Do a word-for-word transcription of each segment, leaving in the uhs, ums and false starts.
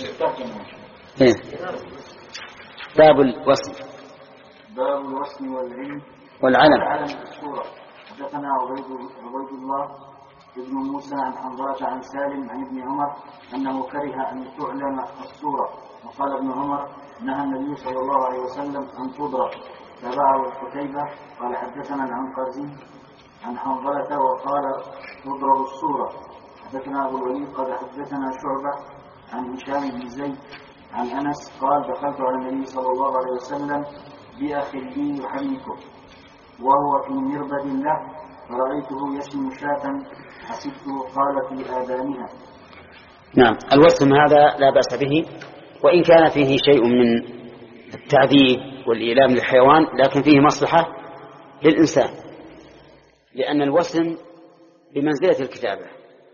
إيه؟ باب الوصم. باب الوصم والعلم والعلم. والعلم الصورة. حدثنا عبيد الله ابن موسى عن حنظلة عن سالم عن ابن عمر أنه كره أن تعلم الصورة، وقال ابن عمر نهى النبي صلى الله عليه وسلم أن تضرب. تبعه القتيبة قال حدثنا العنقزي عن حنظلة وقال تضرب الصورة. حدثنا أبو الوليد قال حدثنا شعبة عن هشام بن زيد عن أنس قال دخلت على النبي صلى الله عليه وسلم بأخ لي يحنكه وهو في مربد له فرأيته يشم شاة حسبته قال في آذانها. نعم. الوصم هذا لا بأس به، وإن كان فيه شيء من التعذيب والإيلام للحيوان، لكن فيه مصلحة للإنسان، لأن الوصم بمنزلة الكتابة.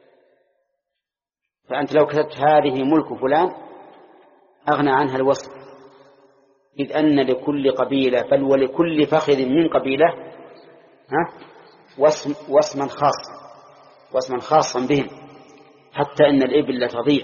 فأنت لو كتبت هذه ملك فلان أغنى عنها الوصم، إذ أن لكل قبيلة بل ولكل فخذ من قبيلة ها وصم وصما خاصا وصما خاصا بهم، حتى إن الإبل لتضيع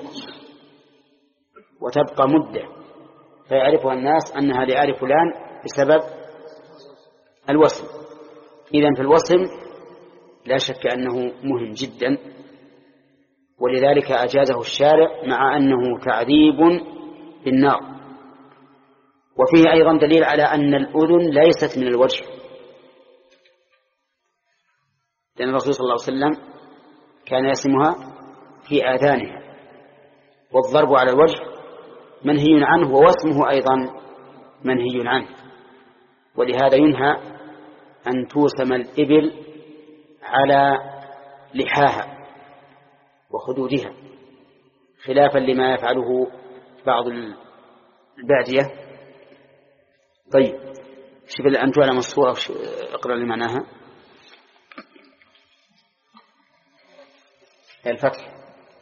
وتبقى مدة فيعرفها الناس أنها لآل فلان بسبب الوصم. إذن في الوصم لا شك أنه مهم جدا، ولذلك أجازه الشارع مع أنه تعذيب بالنار. وفيه أيضا دليل على أن الأذن ليست من الوجه، لأن الرسول صلى الله عليه وسلم كان يسمها في آذانها، والضرب على الوجه منهي عنه، ووسمه أيضا منهي عنه. ولهذا ينهى أن توسم الإبل على لحاها وخدودها، خلافا لما يفعله بعض البادية. طيب، شوف أن تعلم الصورة، اقرأ لي معناها. الفتح.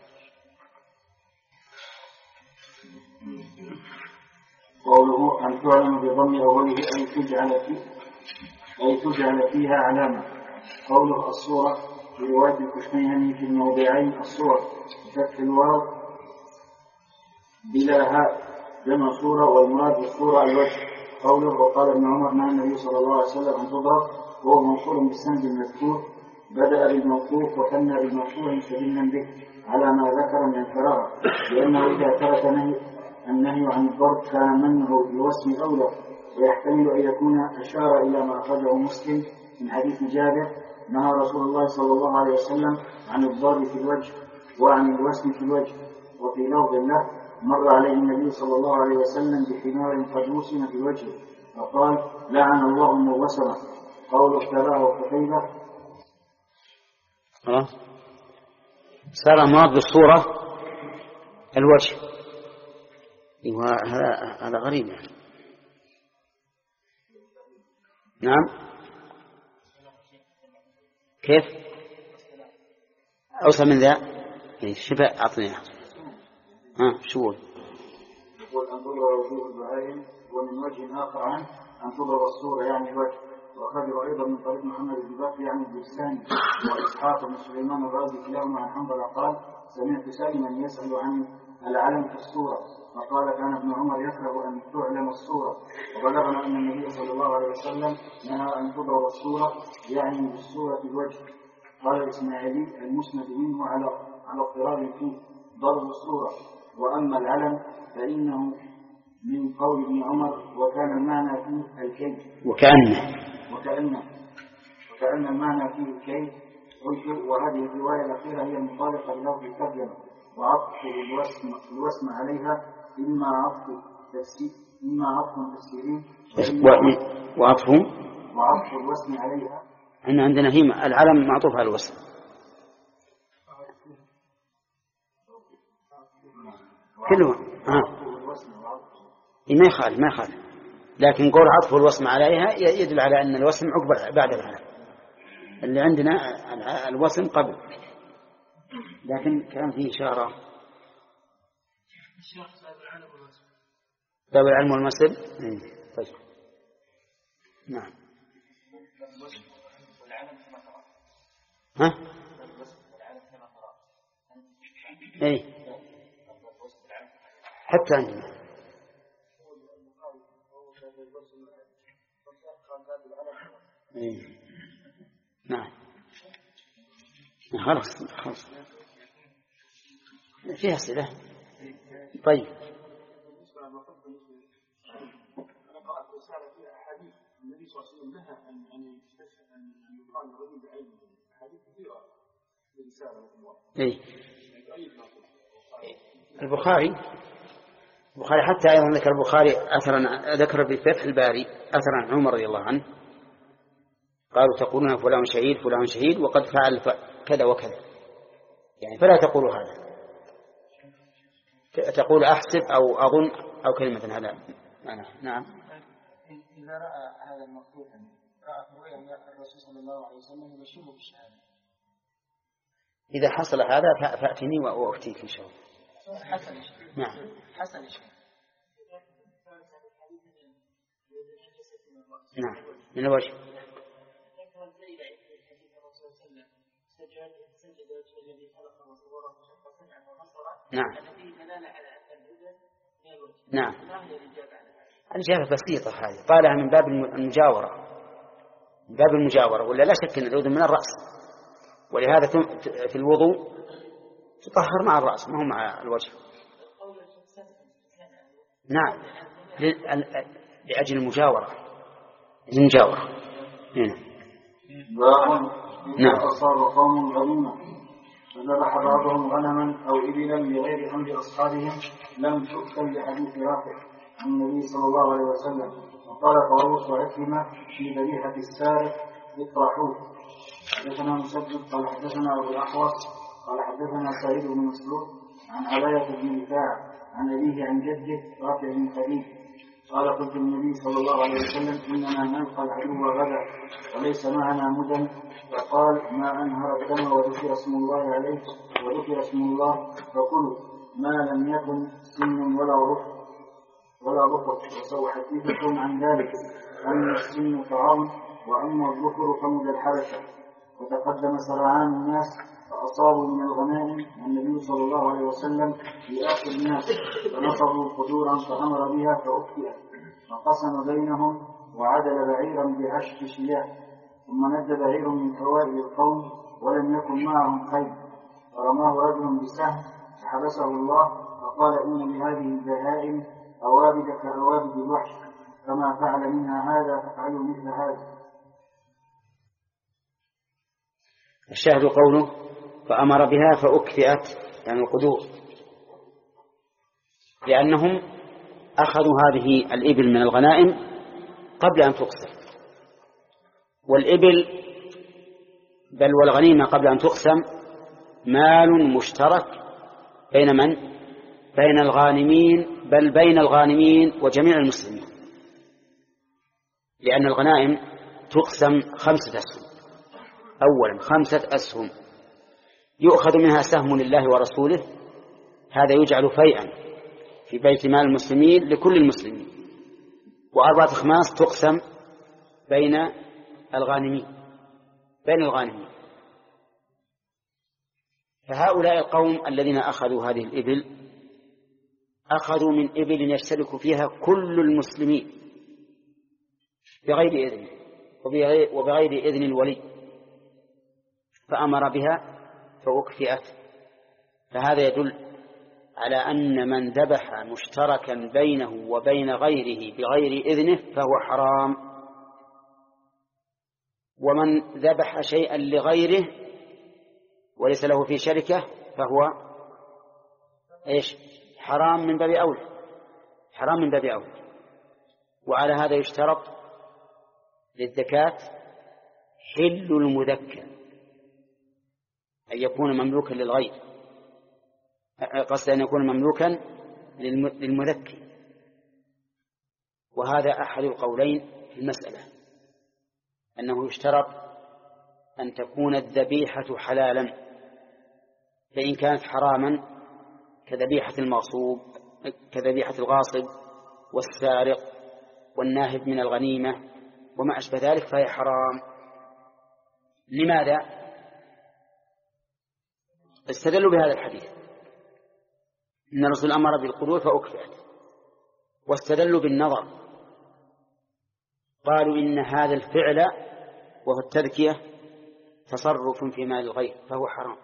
قوله أن تعلم بضم أوله أي تجعل فيه أي تجعل فيها علامة. قوله الصورة في رواية الكشميهني في الموضعين الصور بفتح الواو بلا هاء جمع صورة، والمراد بالصورة الوجه. قوله وقال ابن عمر نهى النبي صلى الله عليه وسلم أن تضرب، وهو موصول بالسند المذكور، بدأ بالموقوف وثنى بالموصول مستدلا به على ما ذكر من الفراغ، لأنه إذا ترك النهي عن الضرب كان منه بالوصم أولى، ويحتمل أن يكون أشار إلى ما أخرجه مسلم من حديث جابر نهى رسول الله صلى الله عليه وسلم عن الضرب في الوجه وعن الوسم في الوجه. وفي لفظ له مر عليه النبي صلى الله عليه وسلم بحمار قد وسم في الوجه فقال لعن الله من وسم. قوله اتبعه قتيبة. أه؟ صار المراد بالصورة الوجه. هذا هذا غريب يعني. نعم. كيف أوصل من ذا؟ شفاء أعطني. ها شو هو؟ يقول أن تضرب وجوه البهائم، ومن وجه آخر عنه أن تضرب الصورة يعني الوجه. وأخرجه أيضا من طريق محمد بن بكر يعني البستاني وإسحاق بن سليمان الرازي كلاهما عن حنظلة قال سمعت سالما يسأل عن العلم في الصورة، فقال كان ابن عمر يكره أن تعلم الصورة، وبلغنا أن النبي صلى الله عليه وسلم نهى أن تضرب الصورة يعني بالصورة في الوجه. قال الإسماعيلي المسند منه على على اضطراب فيه ضرب الصورة. وأما العلم فإنه من قول ابن عمر وكان المعنى فيه الكيد وكأن وكأن وكأن المعنى فيه الكيد. وهذه الرواية الأخيرة هي المطابقة للفظ الترجمة، وعطف الوسم الوسم عليها إما عطف تفسير إما عطف تفسيري وعطف وعطف الوسم عليها. إن عندنا هي العلم معطوف على الوسم. كله ها ما يخالف ما يخالف لكن قول عطف الوسم عليها يدل على أن الوسم عقب بعد العلم. اللي عندنا الوسم قبل، لكن كان فيه إشارة باب العلم والمثل. طيب نعم. ها اي حتى عندنا. إيه. نعم خلاص خلاص فيها أسئلة. طيب أنا قرأت رسالة فيها أحاديث النبي صلى الله عليه وسلم نهى عن أن أن يقال الرجل بعينه، أحاديث كثيرة في رسالة. إيه. البخاري البخاري حتى أيضا ذكر البخاري أثرا ذكر بفتح الباري أثرا عن عمر رضي الله عنه قالوا تقولون فلان شهيد فلان شهيد وقد فعل كذا وكذا، يعني فلا تقولوا هذا، تقول أحسب أو أظن أو كلمة هذا معنى. نعم. إذا رأى هذا المقتول رأى رؤيا الرسول صلى الله عليه وسلم يبشره بالشهادة، إذا حصل هذا فأتني وأفتيك إن شاء الله. حسن. نعم. حسن. نعم من الوجه. نعم. نعم. الإجابة بسيطة هذه، طالها من باب المجاورة، من باب المجاورة، ولا لا شك أن الأذن من الرأس، ولهذا في الوضوء تطهر مع الرأس ما هو مع الوجه. نعم لأجل المجاورة. المجاورة. نعم. أصاب قوم غنيمة فذبح بعضهم غنما أو إبلا بغير أمر أصحابهم لم تؤكل لحديث رافع عن النبي صلى الله عليه وسلم. وقال طاووس وعكرمة في ذبيحة السارق اطرحوه. حدثنا مسدد قال حدثنا أبو الأحوص قال حدثنا سعيد بن مسعود عن عباية بن رفاعة عن أبيه عن جده رافع بن خديج قال قلت النبي صلى الله عليه وسلم إننا نلقى العدو غدا وليس معنا مدن، فقال ما أنهر الدم وذكر اسم الله عليه وذكر اسم الله فكلوا ما لم يكن سن ولا رفق ولا رفق. وسأحدثكم عن ذلك أن السن طعام وأما الظفر فمد الحبشة. وتقدم سرعان الناس فأصابوا من الغنائم والنبي صلى الله عليه وسلم في آخر الناس فنصبوا قدورا فأمر بها فأكفئت فقسم بينهم وعدل بعيرا بعشر شياه ثم ند بعير من فوائد القوم ولم يكن معهم خيل فرماه رجل بسهم فحبسه الله فقال إن لهذه البهائم أوابد كأوابد الوحش كما فعل منها هذا ففعلوا مثل هذا. الشاهد قوله فأمر بها فأكفئت يعني القدور، لأنهم أخذوا هذه الإبل من الغنائم قبل أن تقسم، والإبل بل والغنيمة قبل أن تقسم مال مشترك بين من؟ بين الغانمين، بل بين الغانمين وجميع المسلمين، لأن الغنائم تقسم خمسة أسهم. أولا خمسة أسهم يؤخذ منها سهم لله ورسوله، هذا يجعل فيئا في بيت مال المسلمين لكل المسلمين. وأربعة أخماس تقسم بين الغانمين بين الغانمين فهؤلاء القوم الذين أخذوا هذه الإبل أخذوا من إبل يشترك فيها كل المسلمين بغير إذن وبغير إذن الولي، فأمر بها فأكفئت. فهذا يدل على أن من ذبح مشتركا بينه وبين غيره بغير إذنه فهو حرام، ومن ذبح شيئا لغيره وليس له في شركة فهو إيش؟ حرام من باب أولى، حرام من باب أولى. وعلى هذا يشترط للزكاة حل المذكر، أن يكون مملوكا للغير، قصد أن يكون مملوكا للمذكر. وهذا أحد القولين في المسألة، أنه يشترط أن تكون الذبيحة حلالا، فإن كانت حراما كذبيحة المغصوب كذبيحة الغاصب والسارق والناهب من الغنيمة وما أشبه ذلك فهي حرام. لماذا؟ استدلوا بهذا الحديث، إن الرسول أمر بالقدور فأكفئت، واستدلوا بالنظر، قالوا إن هذا الفعل وهو التذكية تصرف في مال الغير فهو حرام،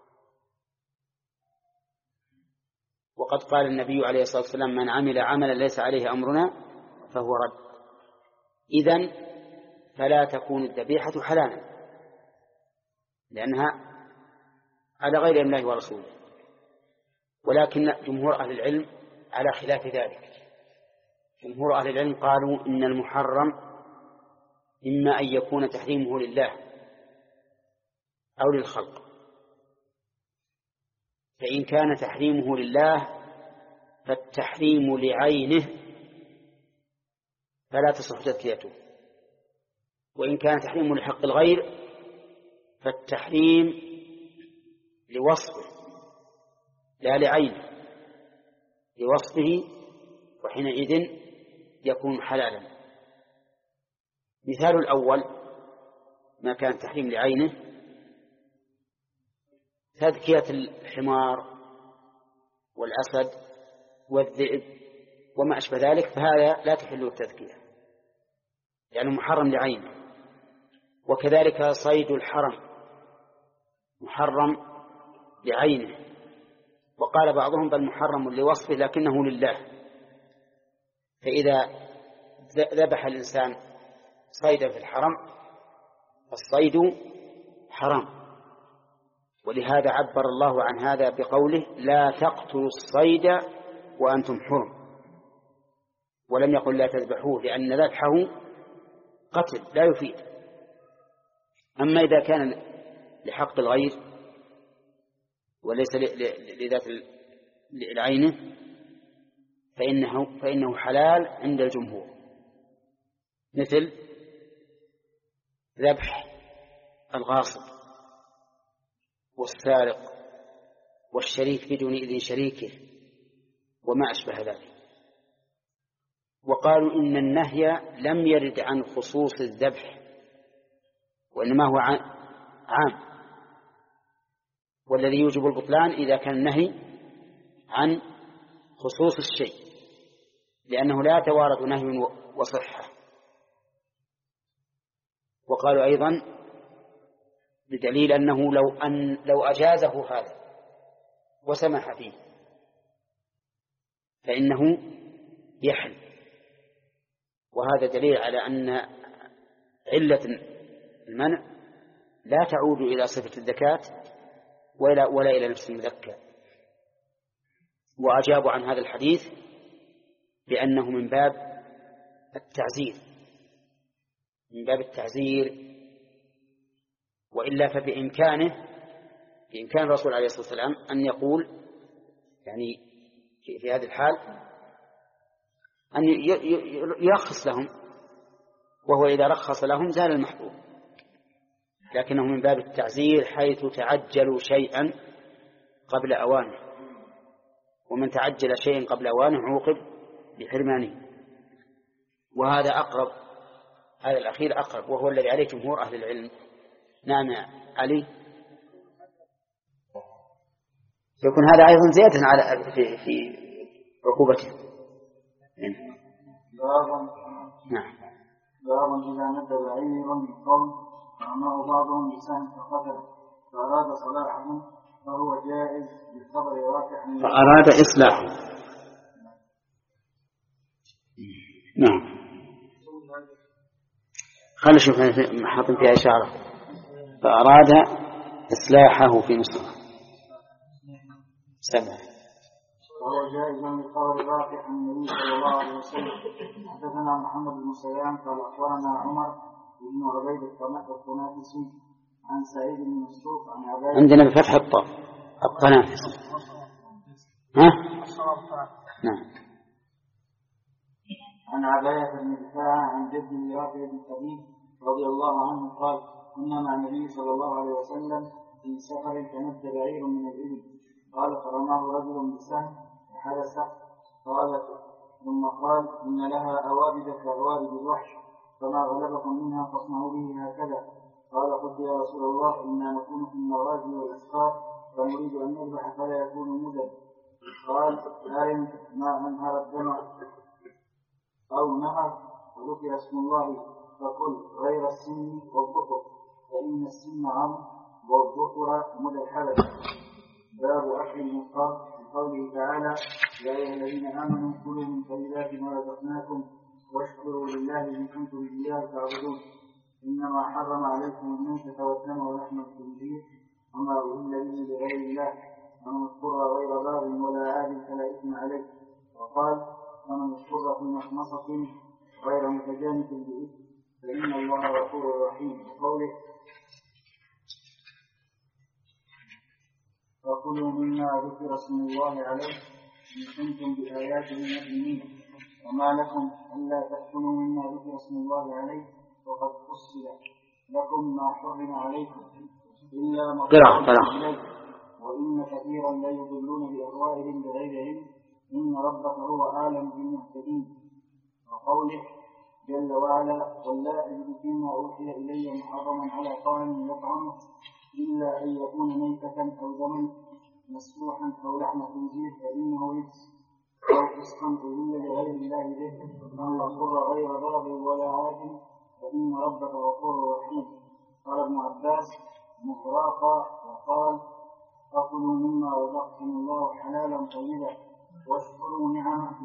وقد قال النبي عليه الصلاة والسلام من عمل عملا ليس عليه أمرنا فهو رد. إذن فلا تكون الذبيحة حلالا لأنها على غير الله ورسوله، ولكن جمهور أهل العلم على خلاف ذلك. جمهور أهل العلم قالوا إن المحرم إما أن يكون تحريمه لله أو للخلق، فإن كان تحريمه لله فالتحريم لعينه فلا تصح تذكيته، وإن كان تحريمه لحق الغير فالتحريم لوصفه لا لعينه، لوصفه، وحينئذ يكون حلالا. مثال الأول ما كان تحريم لعينه تذكية الحمار والأسد والذئب وما أشبه ذلك، فهذا لا تحل التذكية يعني محرم لعينه. وكذلك صيد الحرم محرم لعينه، وقال بعضهم بل محرم لوصفه لكنه لله، فإذا ذبح الإنسان صيدا في الحرم الصيد حرام، ولهذا عبر الله عن هذا بقوله لا تقتلوا الصيد وأنتم حرم، ولم يقل لا تذبحوه لأن ذبحه قتل لا يفيد. أما إذا كان لحق الغير وليس لذات العين فإنه, فإنه حلال عند الجمهور، مثل ذبح الغاصب والسارق والشريك بدون إذن شريكه وما أشبه ذلك. وقالوا إن النهي لم يرد عن خصوص الذبح وإنما هو عام، والذي يوجب البطلان إذا كان النهي عن خصوص الشيء، لأنه لا توارد نهي وصحة. وقالوا أيضا بدليل أنه لو, أن لو أجازه هذا وسمح فيه فإنه يحل، وهذا دليل على أن علة المنع لا تعود إلى صفة الذكاة ولا, ولا إلى نفس المذكى. وأجابوا عن هذا الحديث بأنه من باب التعزير من باب التعزير وإلا فبإمكانه بإمكان الرسول عليه الصلاة والسلام أن يقول يعني في هذه الحال أن يرخص لهم، وهو إذا رخص لهم زال المحظور، لكنه من باب التعزير حيث تعجلوا شيئا قبل أوانه، ومن تعجل شيئا قبل أوانه عوقب بحرمانه. وهذا أقرب، هذا الأخير أقرب، وهو الذي عليه جمهور أهل العلم. نعم يا علي، يكون هذا أيضا زيادة على في, في عقوبته. نعم. باب إذا مد بعير من قوم فأمر بعضهم بسهم فقتل فأراد صلاحهم فهو جائز بالخبر واقع. فأراد إصلاحه. نعم. خلي شوف حاطين فيها إشارة فأراد إصلاحه في مصر سبعة. وهو جائز بالخبر واقع عن النبي صلى الله عليه وسلم. حدثنا محمد بن سلام قال أخبرنا عمر بن عبيد القنافسي عن سعيد بن مسروق عن عباية. عندنا بفتح الطاء القنافسي. ها؟ نعم. عن عباية بن رفاعة عن جده رافع بن خديج رضي الله عنه قال كنا مع النبي صلى الله عليه وسلم في سفر فمد بعير من الإبل قال فرماه رجل بالسهم فحدث قال ثم قال إن لها أوابد كأوابد الوحش فما غلبكم منها فاصنعوا به هكذا. قال قلت يا رسول الله إنا نكون في المغازي والأسفار فنريد أن نذبح فلا يكون مدد. قال لا ما أنهر الدم أو نهر وذكر اسم الله فقل غير السن والظفر فإن السن عم والظفر مدى الحدث. باب أكل المضطر بقوله تعالى يا أيها الذين آمنوا كلوا من طيبات ما رزقناكم واشكروا لله إن كنتم إياه تعبدون. إنما حرم عليكم الميتة والدم ولحم الخنزير وما أهل به لغير الله ومن اضطر غير باغ ولا عاد فلا إثم عليه. وقال ومن اضطر في مخمصة غير متجانف بإثم فإن الله غفور رحيم. وقوله فكلوا مما ذكر اسم الله عليه إن كنتم بآياته مؤمنين. وما لكم ألا تأكلوا مما ذكر اسم الله عليه وقد فصل لكم ما حرم عليكم إلا ما اضطررتم إليه وإن كثيرا لا يضلون بأهوائهم بغير علم إن ربك هو أعلم بالمهتدين. وقوله جل وعلا قل لا أجد فيما أوحي إلي محرما على طاعم يطعمه إلا أن يكون ميتة أو دما مسفوحا أو لحم خنزير فإنه رجس أو فسقا أهل لغير الله به من اضطر غير باغ ولا عاد فإن ربك غفور رحيم. قال ابن عباس مفراقا وقال فكلوا مما رزقكم الله حلالا طيبا واشكروا نعمه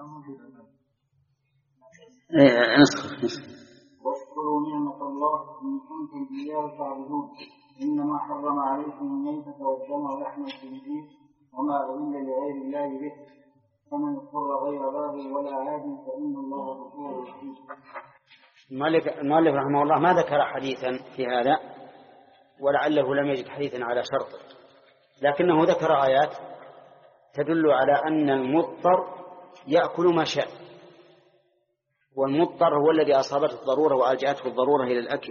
واشكروا نعمة الله إن كنتم إياه تعبدون. إنما حرم عليكم الميتة والدم ولحم الخنزير وما أهل لغير الله به فمن اضطر غير باغ ولا عاد فإن الله غفور رحيم. المؤلف رحمه الله ما ذكر حديثا في هذا ولعله لم يجد حديثا على شرطه، لكنه ذكر آيات تدل على أن المضطر يأكل ما شاء، والمضطر هو الذي أصابته الضرورة وألجأته الضرورة إلى الأكل.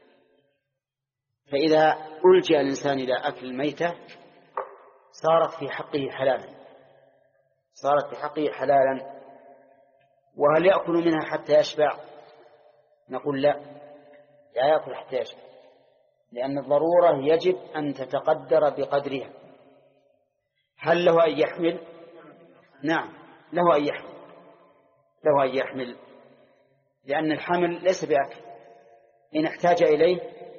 فإذا ألجأ الإنسان إلى أكل الميتة صارت في حقه حلالا صارت في حقه حلالا وهل يأكل منها حتى يشبع؟ نقول لا، لا يأكل حتى يشبع، لأن الضرورة يجب أن تتقدر بقدرها. هل له أن يحمل؟ نعم له أن يحمل له أن يحمل لأن الحمل ليس بأكل، إن احتاج إليه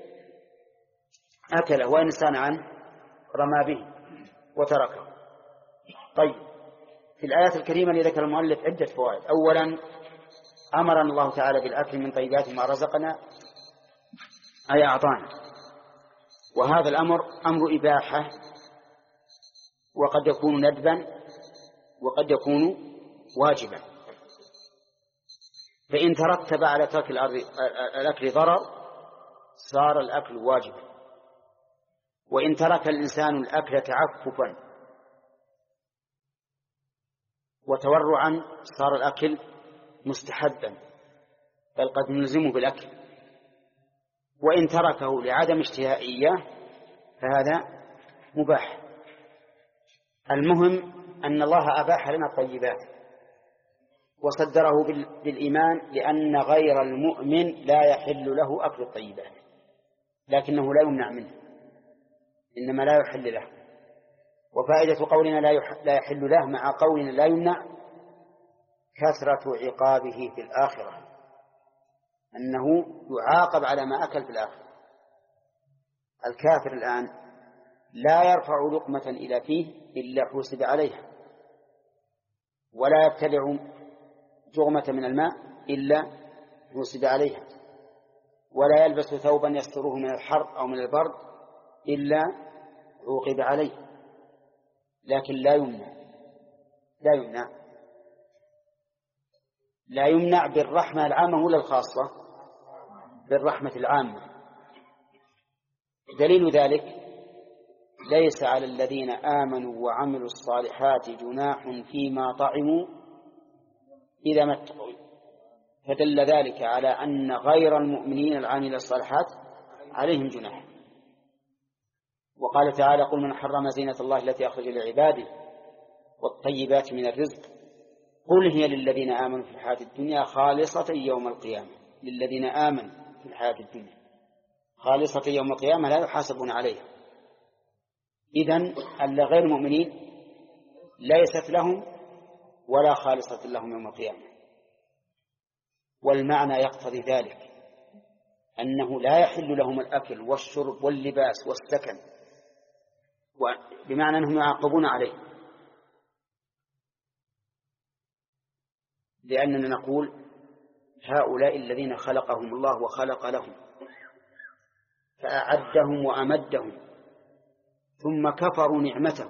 أكله وإن استغنى عنه رمى به وتركه. طيب، في الآيات الكريمة اللي ذكر المؤلف عدة فوائد. أولا أمرنا الله تعالى بالأكل من طيبات ما رزقنا أي أعطانا، وهذا الأمر أمر إباحة وقد يكون ندبا وقد يكون واجبا، فإن ترتب على ترك الأكل ضرر صار الأكل واجبا، وإن ترك الإنسان الأكل تعففا وتورعا صار الأكل مستحبا بل قد نلزمه بالأكل، وإن تركه لعدم اشتهائية فهذا مباح. المهم أن الله أباح لنا الطيبات وصدره بالإيمان، لأن غير المؤمن لا يحل له أكل الطيبات، لكنه لا يمنع منه، إنما لا يحل له. وفائدة قولنا لا يحل له مع قولنا لا يمنع كثرة عقابه في الآخرة، أنه يعاقب على ما أكل في الآخرة. الكافر الآن لا يرفع لقمة إلى فيه إلا حوسب عليها، ولا يبتلع جغمة من الماء إلا حوسب عليها، ولا يلبس ثوبا يستره من الحر أو من البرد إلا عوقب عليه، لكن لا يمنع لا يمنع لا يمنع بالرحمة العامة ولا الخاصة؟ بالرحمة العامة. دليل ذلك ليس على الذين آمنوا وعملوا الصالحات جناح فيما طعموا إذا ما اتقوا، فدل ذلك على أن غير المؤمنين العاملين الصالحات عليهم جناح. وقال تعالى قل من حرم زينة الله التي أخرج لعباده والطيبات من الرزق قل هي للذين آمنوا في الحياة الدنيا خالصة يوم القيامة. للذين آمنوا في الحياة الدنيا خالصة يوم القيامة لا يحاسبون عليها. إذن اللي غير مؤمنين ليست لهم ولا خالصة لهم يوم القيامة. والمعنى يقتضي ذلك أنه لا يحل لهم الأكل والشرب واللباس والسكن، بمعنى أنهم يعاقبون عليه، لأننا نقول هؤلاء الذين خلقهم الله وخلق لهم فأعدهم وأمدهم ثم كفروا نعمته،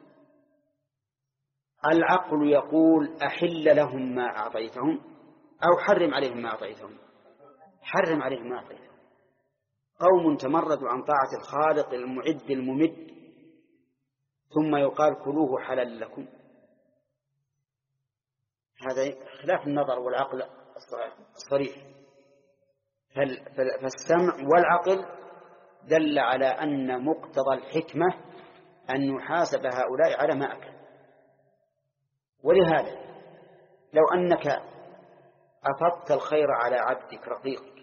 العقل يقول أحل لهم ما أعطيتهم أو حرم عليهم ما أعطيتهم؟ حرم عليهم ما أعطيتهم. قوم تمردوا عن طاعة الخالق المعد الممد ثم يقال كلوه حلال لكم، هذا خلاف النظر والعقل الصريح. فالسمع والعقل دل على أن مقتضى الحكمة أن يحاسب هؤلاء على ما أكل. ولهذا لو أنك أفضت الخير على عبدك رقيقك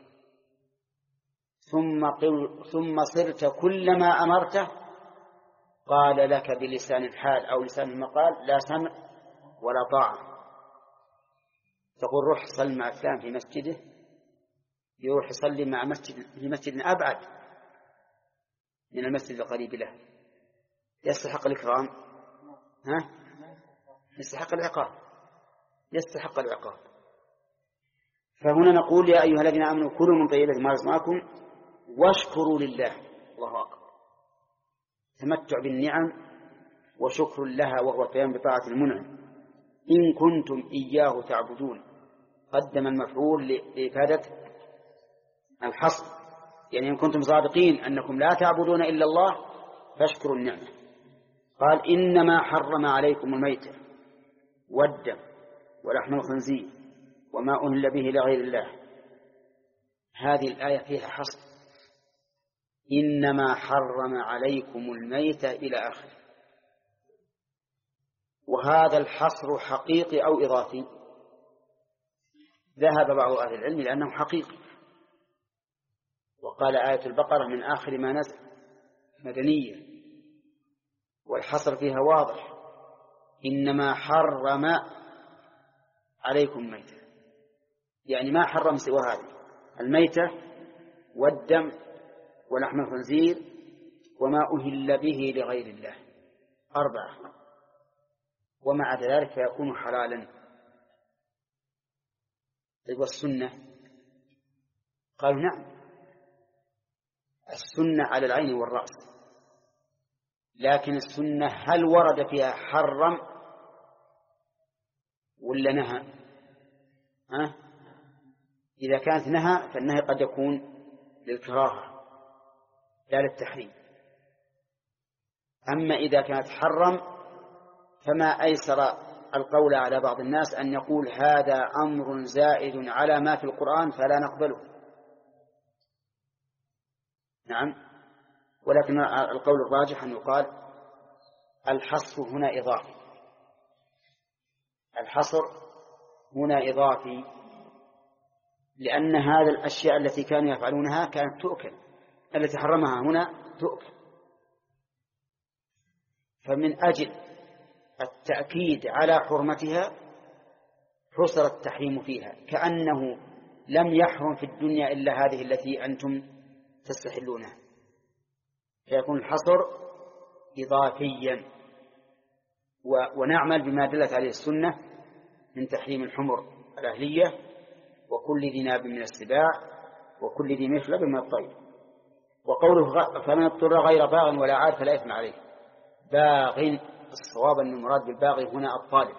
ثم, ثم صرت كلما أمرته قال لك بلسان الحال أو لسان المقال لا سمع ولا طاعة، تقول روح صل مع فلان في مسجده، يروح يصلي مع مسجد في مسجد أبعد من المسجد القريب له، يستحق الإكرام؟ ها؟ يستحق العقاب، يستحق العقاب. فهنا نقول يا أيها الذين آمنوا كلوا من طيبات ما رزقناكم واشكروا لله. الله أكبر، تمتع بالنعم وشكر لها وهو القيام بطاعة المنعم. إن كنتم إياه تعبدون، قدم المفعول لإفادة الحصر، يعني إن كنتم صادقين أنكم لا تعبدون إلا الله فاشكروا النعمة. قال إنما حرم عليكم الميتة والدم ولحم الخنزير وما أهل به لغير الله. هذه الآية فيها حصر، إنما حرم عليكم الميتة إلى آخر. وهذا الحصر حقيقي أو إضافي؟ ذهب بعض أهل العلم لأنه حقيقي، وقال آية البقرة من آخر ما نزل مدنية، والحصر فيها واضح، إنما حرم عليكم الميتة، يعني ما حرم سوى هذه الميتة والدم ولحم الخنزير وما أهل به لغير الله، أربعة، ومع ذلك فيكون حلالا. والسنة قالوا نعم، السنة على العين والرأس، لكن السنة هل ورد فيها حرم ولا نهى؟ ها؟ إذا كانت نهى فالنهي قد يكون للكراهة لا للتحريم. أما إذا كانت حرم فما أيسر القول على بعض الناس أن يقول هذا أمر زائد على ما في القرآن فلا نقبله. نعم، ولكن القول الراجح أن يقال الحصر هنا إضافي، الحصر هنا إضافي، لأن هذا الأشياء التي كانوا يفعلونها كانت تؤكل، التي حرمها هنا تؤكل، فمن أجل التأكيد على حرمتها حصر التحريم فيها، كأنه لم يحرم في الدنيا إلا هذه التي أنتم تستحلونها، فيكون الحصر إضافيا. ونعمل بما دلت عليه السنة من تحريم الحمر الأهلية وكل ذي ناب من السباع وكل ذي مخلب من الطير. وقوله فمن اضطر غير باغ ولا عاد فلا إثم عليه، باغ الصواب أن المراد بالباغي هنا الطالب،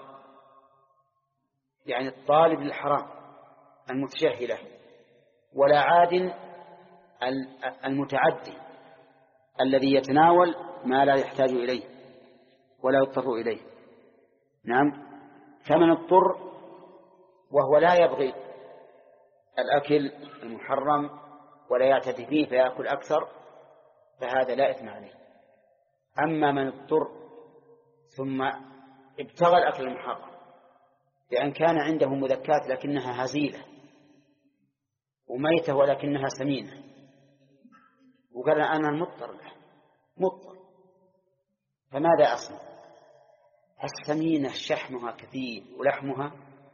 يعني الطالب للحرام المتشهي له، ولا عاد المتعدي الذي يتناول ما لا يحتاج إليه ولا يضطر إليه. نعم، فمن اضطر وهو لا يبغي الأكل المحرم ولا يعتدي فيه فيأكل أكثر فهذا لا إثم عليه. أما من اضطر ثم ابتغى الأكل المحرم لأن كان عنده مذكات لكنها هزيلة وميتة ولكنها سمينة، وقال أنا مضطر له مضطر، فماذا أصنع؟ السمينة شحمها كثير ولحمها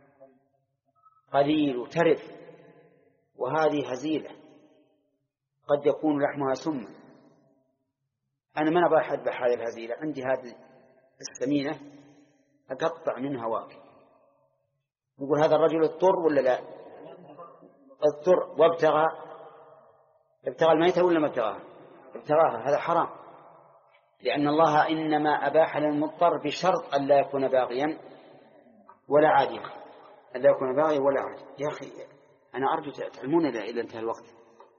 قليل وترف، وهذه هزيلة قد يكون لحمها سما. أنا ما أبغى أذبح هذه الهزيلة، عندي هذه السمينة أقطع منها واكل. يقول هذا الرجل اضطر ولا لا؟ اضطر وابتغى ابتغى الميتة ولا ما ابتغاها؟ ابتغاها. هذا حرام، لأن الله إنما أباح للمضطر بشرط أن لا يكون باغيا ولا عاديا، أن لا يكون باغيا ولا عاديا. يا أخي أنا أرجو تعلمون إذا انتهى الوقت.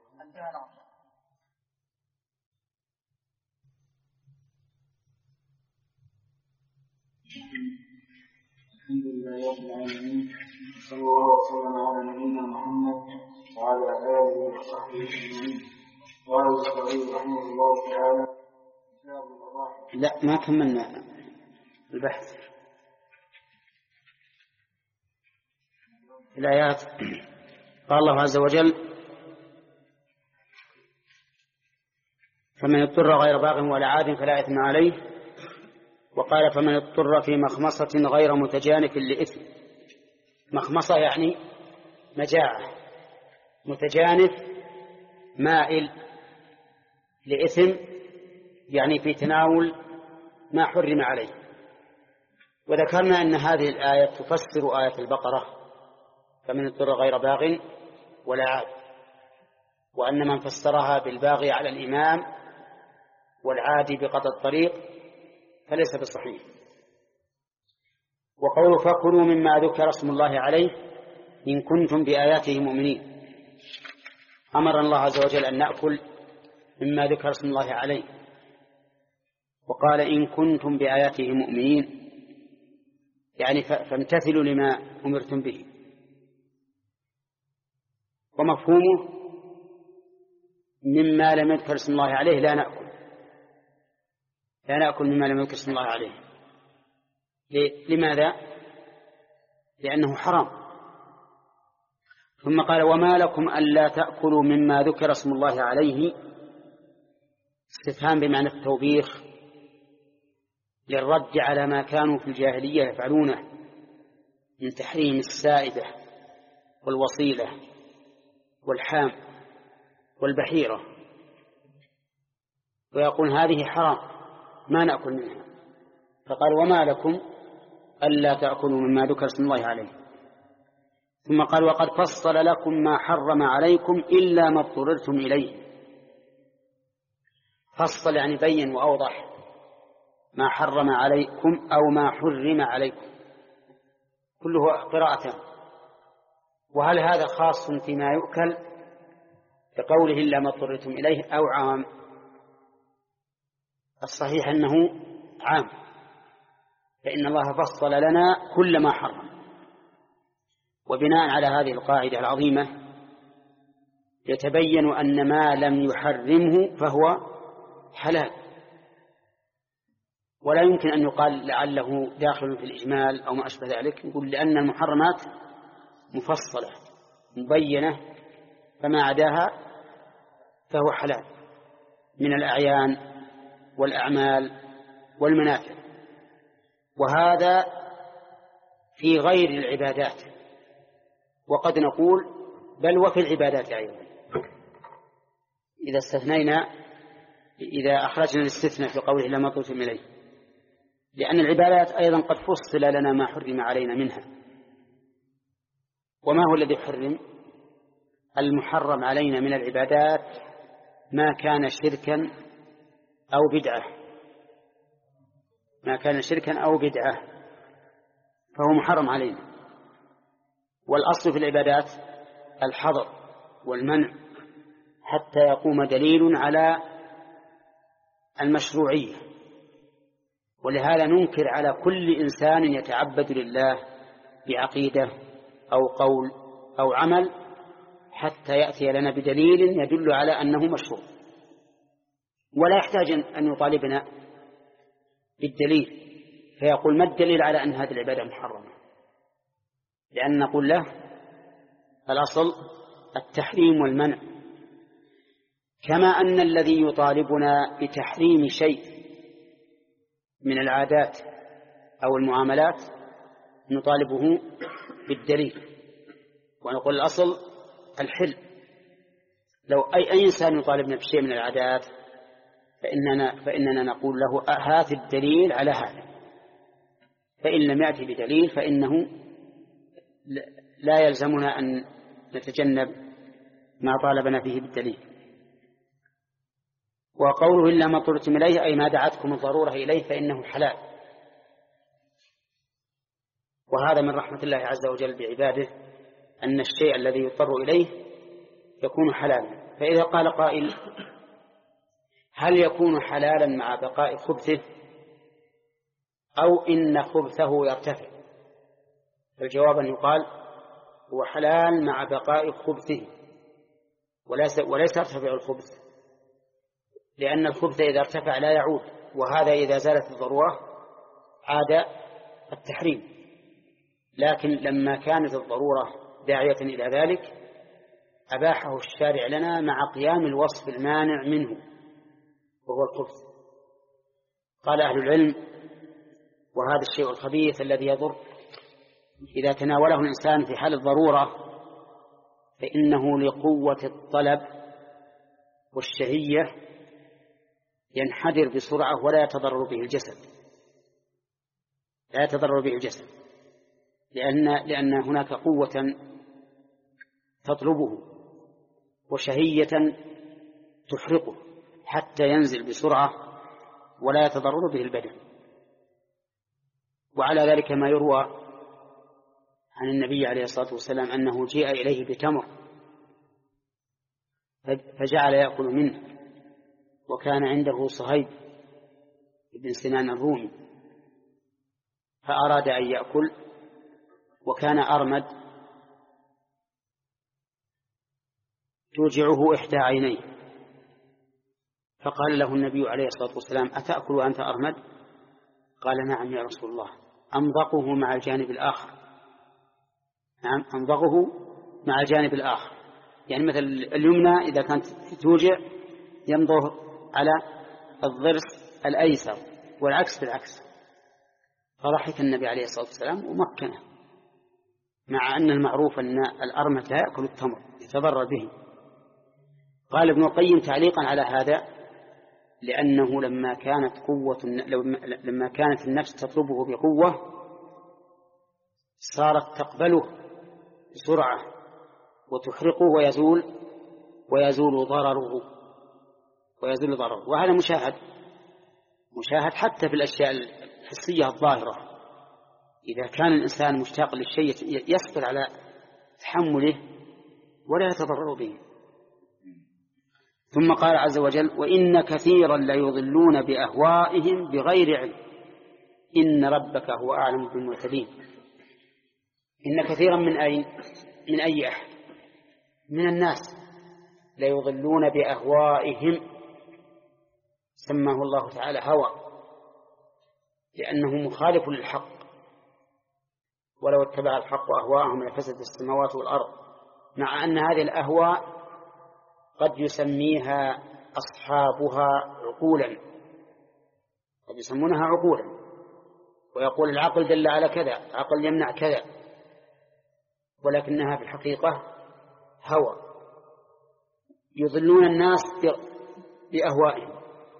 الحمد لله رب العالمين، صلى الله وسلم على نبينا محمد وعلى آله وصحبه أجمعين. قال البخاري رحمه الله تعالى: كتاب الأضاحي. لا ما كملنا البحث. الآيات قال الله عز وجل: فمن اضطر غير باغ ولا عاد فلا إثم عليه. وقال: فمن اضطر في مخمصة غير متجانف لإثم. مخمصة يعني مجاعة، متجانف مائل لإثم يعني في تناول ما حرم عليه. وذكرنا أن هذه الآية تفسر آية البقرة: فمن اضطر غير باغ ولا عاد، وأن من فسرها بالباغي على الإمام والعادي بقطع الطريق فليس بصحيح. وقول: فكلوا مما ذكر اسم الله عليه إن كنتم بآياته مؤمنين. أمر الله عز وجل أن نأكل مما ذكر اسم الله عليه، وقال: إن كنتم بآياته مؤمنين، يعني فامتثلوا لما أمرتم به. ومفهومه: مما لم يذكر اسم الله عليه لا نأكل، لا نأكل مما لم يذكر اسم الله عليه. لماذا؟ لأنه حرام. ثم قال: وما لكم ألا تأكلوا مما ذكر اسم الله عليه. استفهام بمعنى التوبيخ للرد على ما كانوا في الجاهلية يفعلونه من تحريم السائبة والوصيلة والحام والبحيرة، ويقول هذه حرام ما نأكل منها. فقال: وما لكم ألا تأكلوا مما ذكر اسم الله عليه. ثم قال: وقد فصل لكم ما حرم عليكم إلا ما اضطررتم إليه. فصل يعني بين وأوضح ما حرم عليكم أو ما حرم عليكم، كله قراءة. وهل هذا خاص فيما يؤكل كقوله إلا ما اضطررتم إليه أو عام؟ الصحيح أنه عام، فإن الله فصل لنا كل ما حرم. وبناء على هذه القاعدة العظيمة يتبين أن ما لم يحرمه فهو حلال، ولا يمكن أن يقال لعله داخل في الإجمال أو ما أشبه ذلك. يقول لأن المحرمات مفصلة مبينة، فما عداها فهو حلال من الأعيان والأعمال والمنافع. وهذا في غير العبادات، وقد نقول بل وفي العبادات أيضا. إذا استثنينا إذا أخرجنا الاستثناء في قوله لما اضطررتم إليه، لأن العبادات أيضا قد فصل لنا ما حرم علينا منها. وما هو الذي حرم؟ المحرم علينا من العبادات ما كان شركا أو بدعة، ما كان شركا أو بدعة فهو محرم علينا. والأصل في العبادات الحظر والمنع حتى يقوم دليل على المشروعية. ولهذا ننكر على كل إنسان يتعبد لله بعقيدة أو قول أو عمل حتى يأتي لنا بدليل يدل على أنه مشروع، ولا يحتاج أن يطالبنا بالدليل فيقول ما الدليل على أن هذه العبادة محرمة، لأن نقول له الأصل التحريم والمنع. كما أن الذي يطالبنا بتحريم شيء من العادات أو المعاملات نطالبه بالدليل، ونقول الأصل الحل. لو أي, أي إنسان يطالبنا بشيء من العادات فإننا, فإننا نقول له هات الدليل على هذا، فإن لم يأتي بدليل فإنه لا يلزمنا أن نتجنب ما طالبنا فيه بالدليل. وقوله إلا ما اضطررتم إليه أي ما دعتكم الضرورة إليه فإنه حلال، وهذا من رحمة الله عز وجل بعباده أن الشيء الذي يضطر إليه يكون حلالا. فإذا قال قائل هل يكون حلالا مع بقاء خبثه أو إن خبثه يرتفع؟ فالجواب أن يقال هو حلال مع بقاء خبثه وليس, وليس يرتفع الخبث، لأن الخبث إذا ارتفع لا يعود، وهذا إذا زالت الضرورة عاد التحريم. لكن لما كانت الضرورة داعية إلى ذلك أباحه الشارع لنا مع قيام الوصف المانع منه وهو الخبث. قال أهل العلم وهذا الشيء الخبيث الذي يضر إذا تناوله الإنسان في حال الضرورة فإنه لقوة الطلب والشهية ينحدر بسرعة ولا يتضرر به الجسد، لا يتضرر به الجسد لأن, لأن هناك قوة تطلبه وشهية تحرقه حتى ينزل بسرعة ولا يتضرر به البدن. وعلى ذلك ما يروى عن النبي عليه الصلاة والسلام أنه جاء إليه بتمر فجعل يأكل منه، وكان عنده صهيب بن سنان الرومي فأراد أن يأكل وكان أرمد توجعه إحدى عينيه، فقال له النبي عليه الصلاة والسلام أتأكل وأنت أرمد؟ قال نعم يا رسول الله. أمضغه مع الجانب الآخر، نعم أمضغه مع الجانب الآخر، يعني مثل اليمنى إذا كانت توجع يمضغ على الضرس الأيسر والعكس بالعكس. فضحك النبي عليه الصلاة والسلام ومكنه، مع أن المعروف أن الأرمد لا يأكل التمر يتضرر به. قال ابن القيم تعليقا على هذا لأنه لما كانت قوة لما كانت النفس تطلبه بقوة صارت تقبله بسرعة وتحرقه ويزول ويزول ضرره ويزول ضرره وهذا مشاهد مشاهد حتى في الأشياء الحسية الظاهرة. إذا كان الإنسان مشتاق للشيء يصبر على تحمله ولا يتضرر به. ثم قال عز وجل وإن كثيرا ليضلون بأهوائهم بغير علم إن ربك هو أعلم بالمعتدين. إن كثيرا من أين من أي أحد من الناس ليضلون بأهوائهم، سماه الله تعالى هوى لأنه مخالف للحق، ولو اتبع الحق أهواءهم لفسدت السماوات والأرض، مع أن هذه الأهواء قد يسميها أصحابها عقولا، قد يسمونها عقولا ويقول العقل دل على كذا، العقل يمنع كذا، ولكنها في الحقيقة هوى يضلون الناس بأهوائهم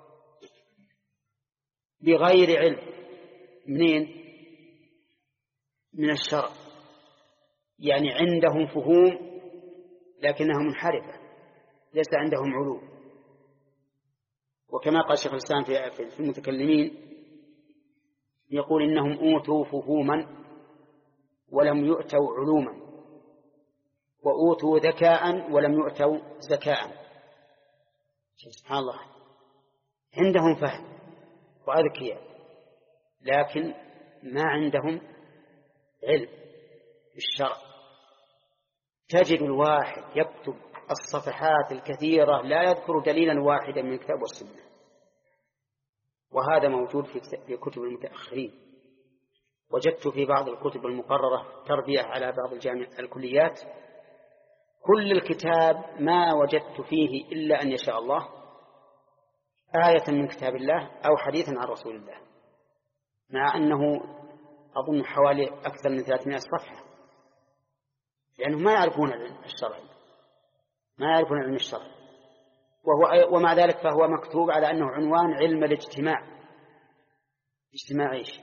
بغير علم. منين؟ من الشرع، يعني عندهم فهوم لكنها منحرفة ليس عندهم علوم. وكما قال شيخ الإسلام في المتكلمين يقول إنهم أوتوا فهوما ولم يؤتوا علوما، وأوتوا ذكاء ولم يؤتوا زكاء. سبحان الله، عندهم فهم وأذكياء لكن ما عندهم علم بالشرع. تجد الواحد يكتب الصفحات الكثيرة لا يذكر دليلا واحدا من الكتاب والسنة، وهذا موجود في كتب المتأخرين. وجدت في بعض الكتب المقررة تربية على بعض الجامع الكليات كل الكتاب ما وجدت فيه إلا أن يشاء الله آية من كتاب الله أو حديثا عن رسول الله، مع أنه أظن حوالي أكثر من ثلاثمائة صفحة، لأنهم ما يعرفون الشرع، ما يعرفون العلم الشرعي، وهو ومع ذلك فهو مكتوب على أنه عنوان علم الاجتماع. اجتماع إيش؟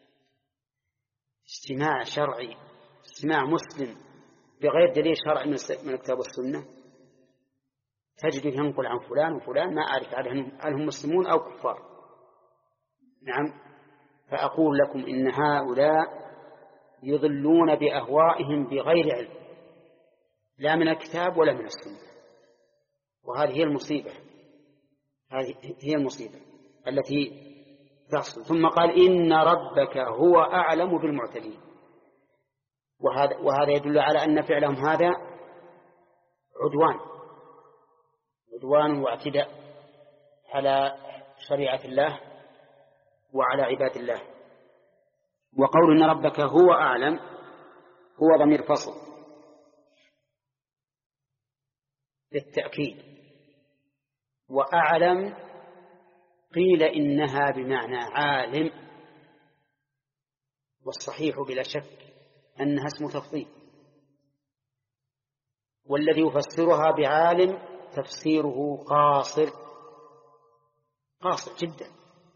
اجتماع شرعي، اجتماع مسلم بغير دليل شرعي من الكتاب والسنة، تجد ينقل عن فلان وفلان ما أعرف هل هم مسلمون أو كفار. نعم. فأقول لكم إن هؤلاء يضلون بأهوائهم بغير علم، لا من الكتاب ولا من السنة، وهذه هي المصيبة، هذه هي المصيبة التي تحصل. ثم قال إن ربك هو أعلم بالمعتدين، وهذا, وهذا يدل على أن فعلهم هذا عدوان عدوان واعتداء على شريعة الله وعلى عباد الله. وقول إن ربك هو أعلم هو ضمير فصل للتأكيد، وأعلم قيل إنها بمعنى عالم، والصحيح بلا شك أنها اسم تفضيل، والذي يفسرها بعالم تفسيره قاصر قاصر جدا.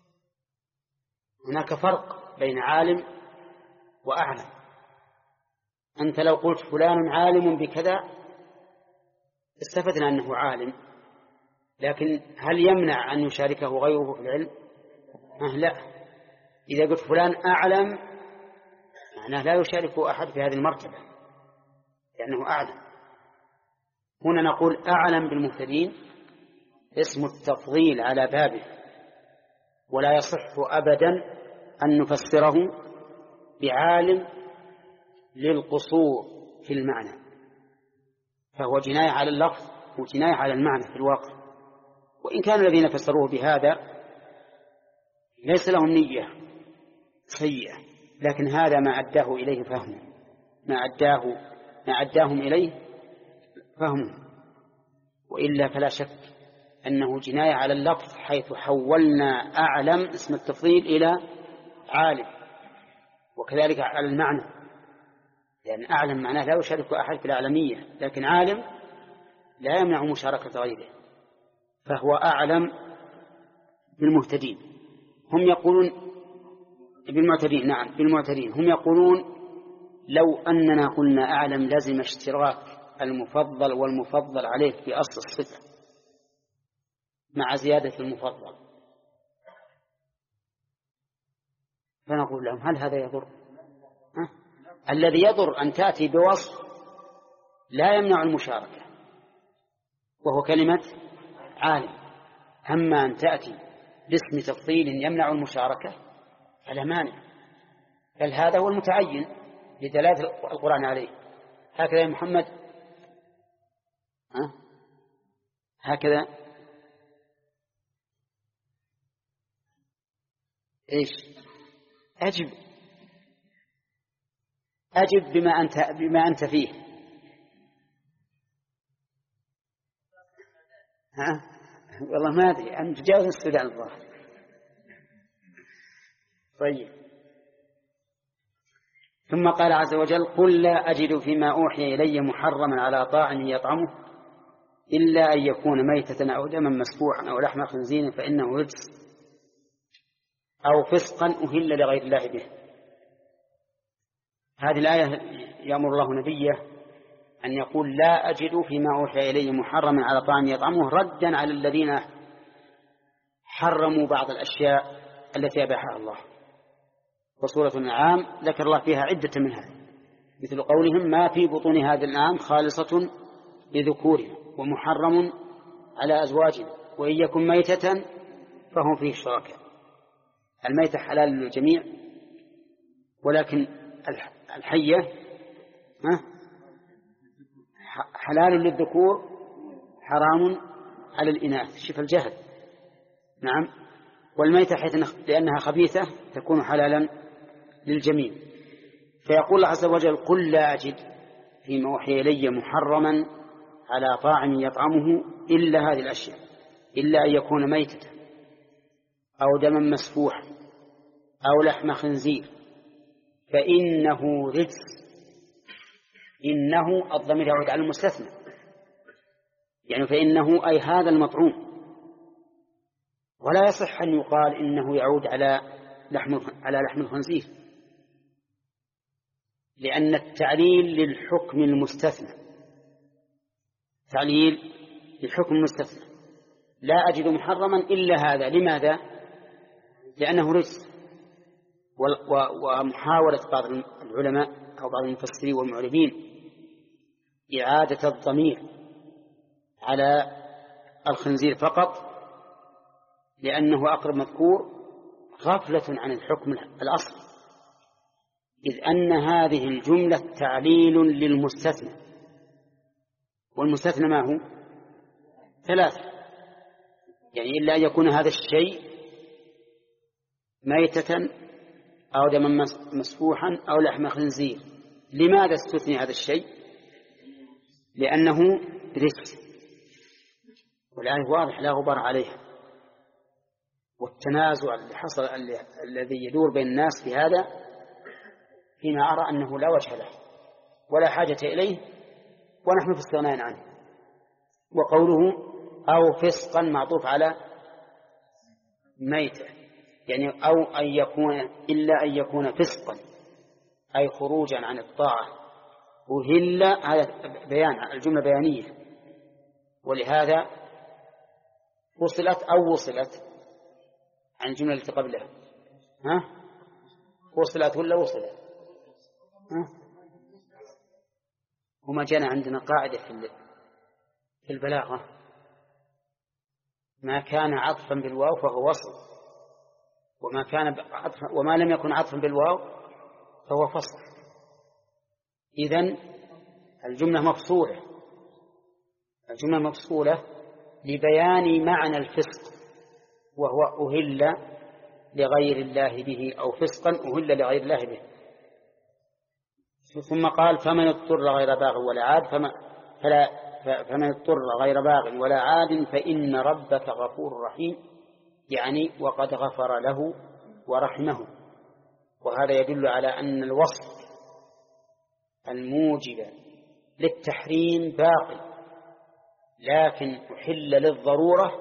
هناك فرق بين عالم وأعلم. أنت لو قلت فلان عالم بكذا استفدنا أنه عالم، لكن هل يمنع أن يشاركه غيره في العلم؟ أه لا. إذا قلت فلان أعلم معناه لا يشاركه أحد في هذه المرتبة لأنه أعلم. هنا نقول أعلم بالمهتدين اسم التفضيل على بابه، ولا يصح أبدا أن نفسره بعالم للقصور في المعنى، فهو جناية على اللفظ وجناية على المعنى في الواقع. وإن كان الذين فسروه بهذا ليس لهم نية سيئة، لكن هذا ما أداه إليه فهمه، ما أداه ما أداهم إليه فهمه، وإلا فلا شك أنه جناية على اللفظ، حيث حولنا أعلم اسم التفضيل إلى عالم، وكذلك على المعنى، لأن أعلم معناه لا يشارك أحد في الأعلمية، لكن عالم لا يمنع مشاركة غيره، فهو أعلم بالمهتدين. هم يقولون بالمعتدين، نعم بالمعتدين. هم يقولون لو أننا قلنا أعلم لازم اشتراك المفضل والمفضل عليه في أصل الصفة مع زيادة المفضل، فنقول لهم هل هذا يضر؟ أه؟ الذي يضر أن تأتي بوصف لا يمنع المشاركة وهو كلمة عالم، أما أن تأتي باسم تفضيل يمنع المشاركة فلا مانع، بل هذا هو المتعين لدلالة القرآن عليه. هكذا يا محمد، أه؟ هكذا إيش؟ أجب أجب بما أنت بما أنت فيه. ها؟ والله ما أدري، أنت تجاوز السودان الظاهر. طيب. ثم قال عز وجل قل لا أجد فيما أوحي إلي محرما على طاعم يطعمه إلا أن يكون ميتة أو دما مسفوحا أو لحم خنزير فإنه رجس أو فسقا أهل لغير الله به. هذه الآية يأمر الله نبيه أن يقول لا أجد فيما أوحي إليه محرما على طعام يطعمه، ردا على الذين حرموا بعض الأشياء التي أباحها الله. وسورة الأنعام ذكر الله فيها عدة منها، مثل قولهم ما في بطون هذه الأنعام خالصة لذكورهم ومحرم على أزواجهم وإن يكن ميتة فهم فيه شركاء. الميتة حلال للجميع، ولكن الحية حلال للذكور حرام على الإناث، شوف الجهل. نعم. والميتة حيث لأنها خبيثة تكون حلالا للجميع. فيقول الله عز وجل قل لا أجد فيما أوحي إلي محرما على طاعم يطعمه إلا هذه الأشياء، إلا أن يكون ميتة أو دما مسفوحا أو لحم خنزير فإنه رجس. إنه الضمير يعود على المستثنى، يعني فإنه أي هذا المطعوم، ولا يصح أن يقال إنه يعود على لحم على لحم الخنزير، لأن التعليل للحكم المستثنى، تعليل للحكم المستثنى. لا أجد محرما إلا هذا. لماذا؟ لأنه رجس. ومحاولة بعض العلماء أو بعض المفسرين والمعربين إعادة الضمير على الخنزير فقط لأنه أقرب مذكور غفلة عن الحكم الأصلي، إذ أن هذه الجملة تعليل للمستثنى، والمستثنى ما هو؟ ثلاثة، يعني إلا أن يكون هذا الشيء ميتة أو دما مسفوحا أو لحم خنزير. لماذا استثني هذا الشيء؟ لأنه رجس، والآية واضح لا غبار عليها. والتنازع اللي حصل الذي يدور بين الناس في هذا فيما أرى أنه لا وجه له ولا حاجة إليه، ونحن في استغناء عنه. وقوله أو فسقا معطوف على ميتة، يعني أو أن يكون إلا أن يكون فسقا أي خروجا عن الطاعة. وهل هذا بيان، الجملة بيانية، ولهذا وصلت أو وصلت عن الجملة التي قبلها. ها؟ وصلت ولا وصلت؟ ها؟ وما جاءنا عندنا قاعدة في البلاغة: ما كان عطفا بالواو فهو وصل، وما كان عطفا وما لم يكن عطفا بالواو فهو فصل. إذن الجملة مفصولة، الجملة مفصولة لبيان معنى الفسق، وهو أهل لغير الله به، أو فسقا أهل لغير الله به. ثم قال: فمن اضطر غير باغ ولا عاد فما فلا فمن اضطر غير باغ ولا عاد فإن ربك غفور رحيم، يعني وقد غفر له ورحمه. وهذا يدل على أن الوصف الموجب للتحريم باقي، لكن أحل للضرورة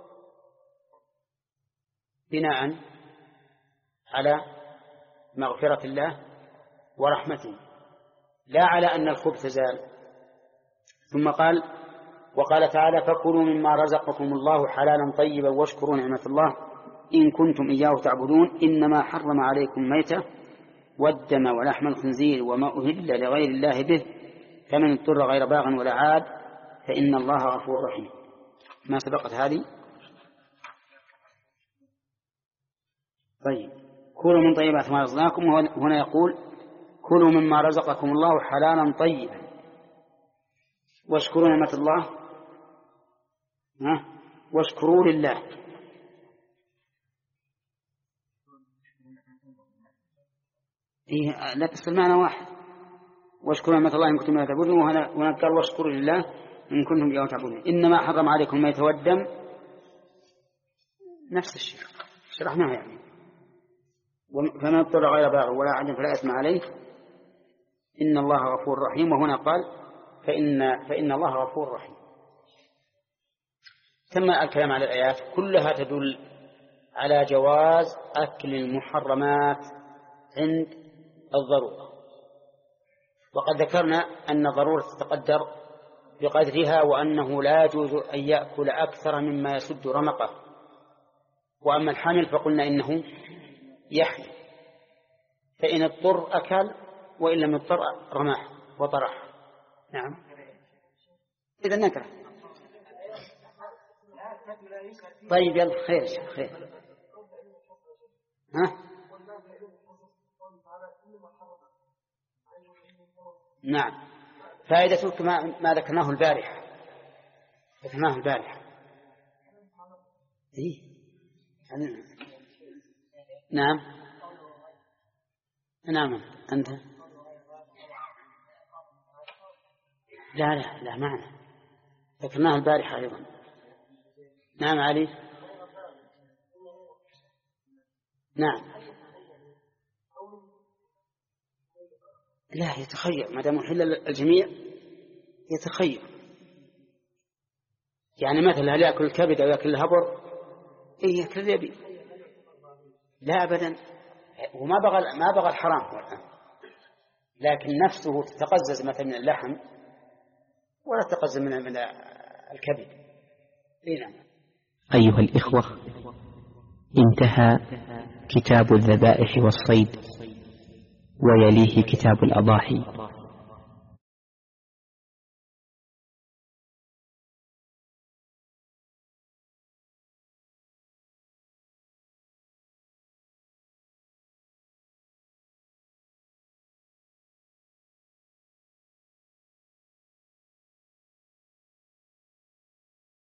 بناء على مغفرة الله ورحمته، لا على أن الخبث زال. ثم قال: وقال تعالى: فكلوا مما رزقكم الله حلالا طيبا واشكروا نعمة الله إن كنتم إياه تعبدون إنما حرم عليكم ميتة والدم ولحم الخنزير وما أهل لغير الله به فمن اضطر غير باغ ولا عاد فإن الله غفور رحيم. ما سبقت هذه. طيب، كلوا من طيبات ما رزقناكم، وهنا يقول: كلوا مما رزقكم الله حلالا طيبا واشكروا نعمة الله واشكروا لله. إيه، لا بس المعنى واحد: واشكروا نعمة الله إن كنتم إياه تعبدون. وهنا قال: واشكروا لله إن كنتم إياه تعبدون. إنما حرم عليكم الميت والدم، نفس الشيء شرحناها يعني. فمن اضطر غير باغ ولا عاد فلا إثم عليه إن الله غفور رحيم. وهنا قال: فإن فإن الله غفور رحيم. ثم الكلام على الآيات كلها تدل على جواز أكل المحرمات عند الضرورة. وقد ذكرنا أن الضرورة تتقدر بقدرها، وأنه لا يجوز أن يأكل أكثر مما يسد رمقه. وأما الحامل فقلنا إنه يحمل، فإن اضطر أكل، وإن لم يضطر رماه وطرح. نعم، إذا نكره. طيب، يلا خير خير. ها؟ نعم، فائدته ما, ما ذكرناه البارحة ذكرناه البارحة إيه؟ نعم نعم. أنت لا لا لا معنى ذكرناه البارحة أيضا. نعم علي. نعم لا يتخير، ما دام حل الجميع يتخير. يعني مثلا هل يأكل الكبد أو يأكل الهبر؟ إيه يأكل اليبي، لا أبدا، وما بغى ما بغى الحرام والآن، لكن نفسه تتقزز مثلا من اللحم ولا تتقزز من من الكبد. إيه نعم. أيها الإخوة، انتهى كتاب الذبائح والصيد، ويليه كتاب الأضاحي.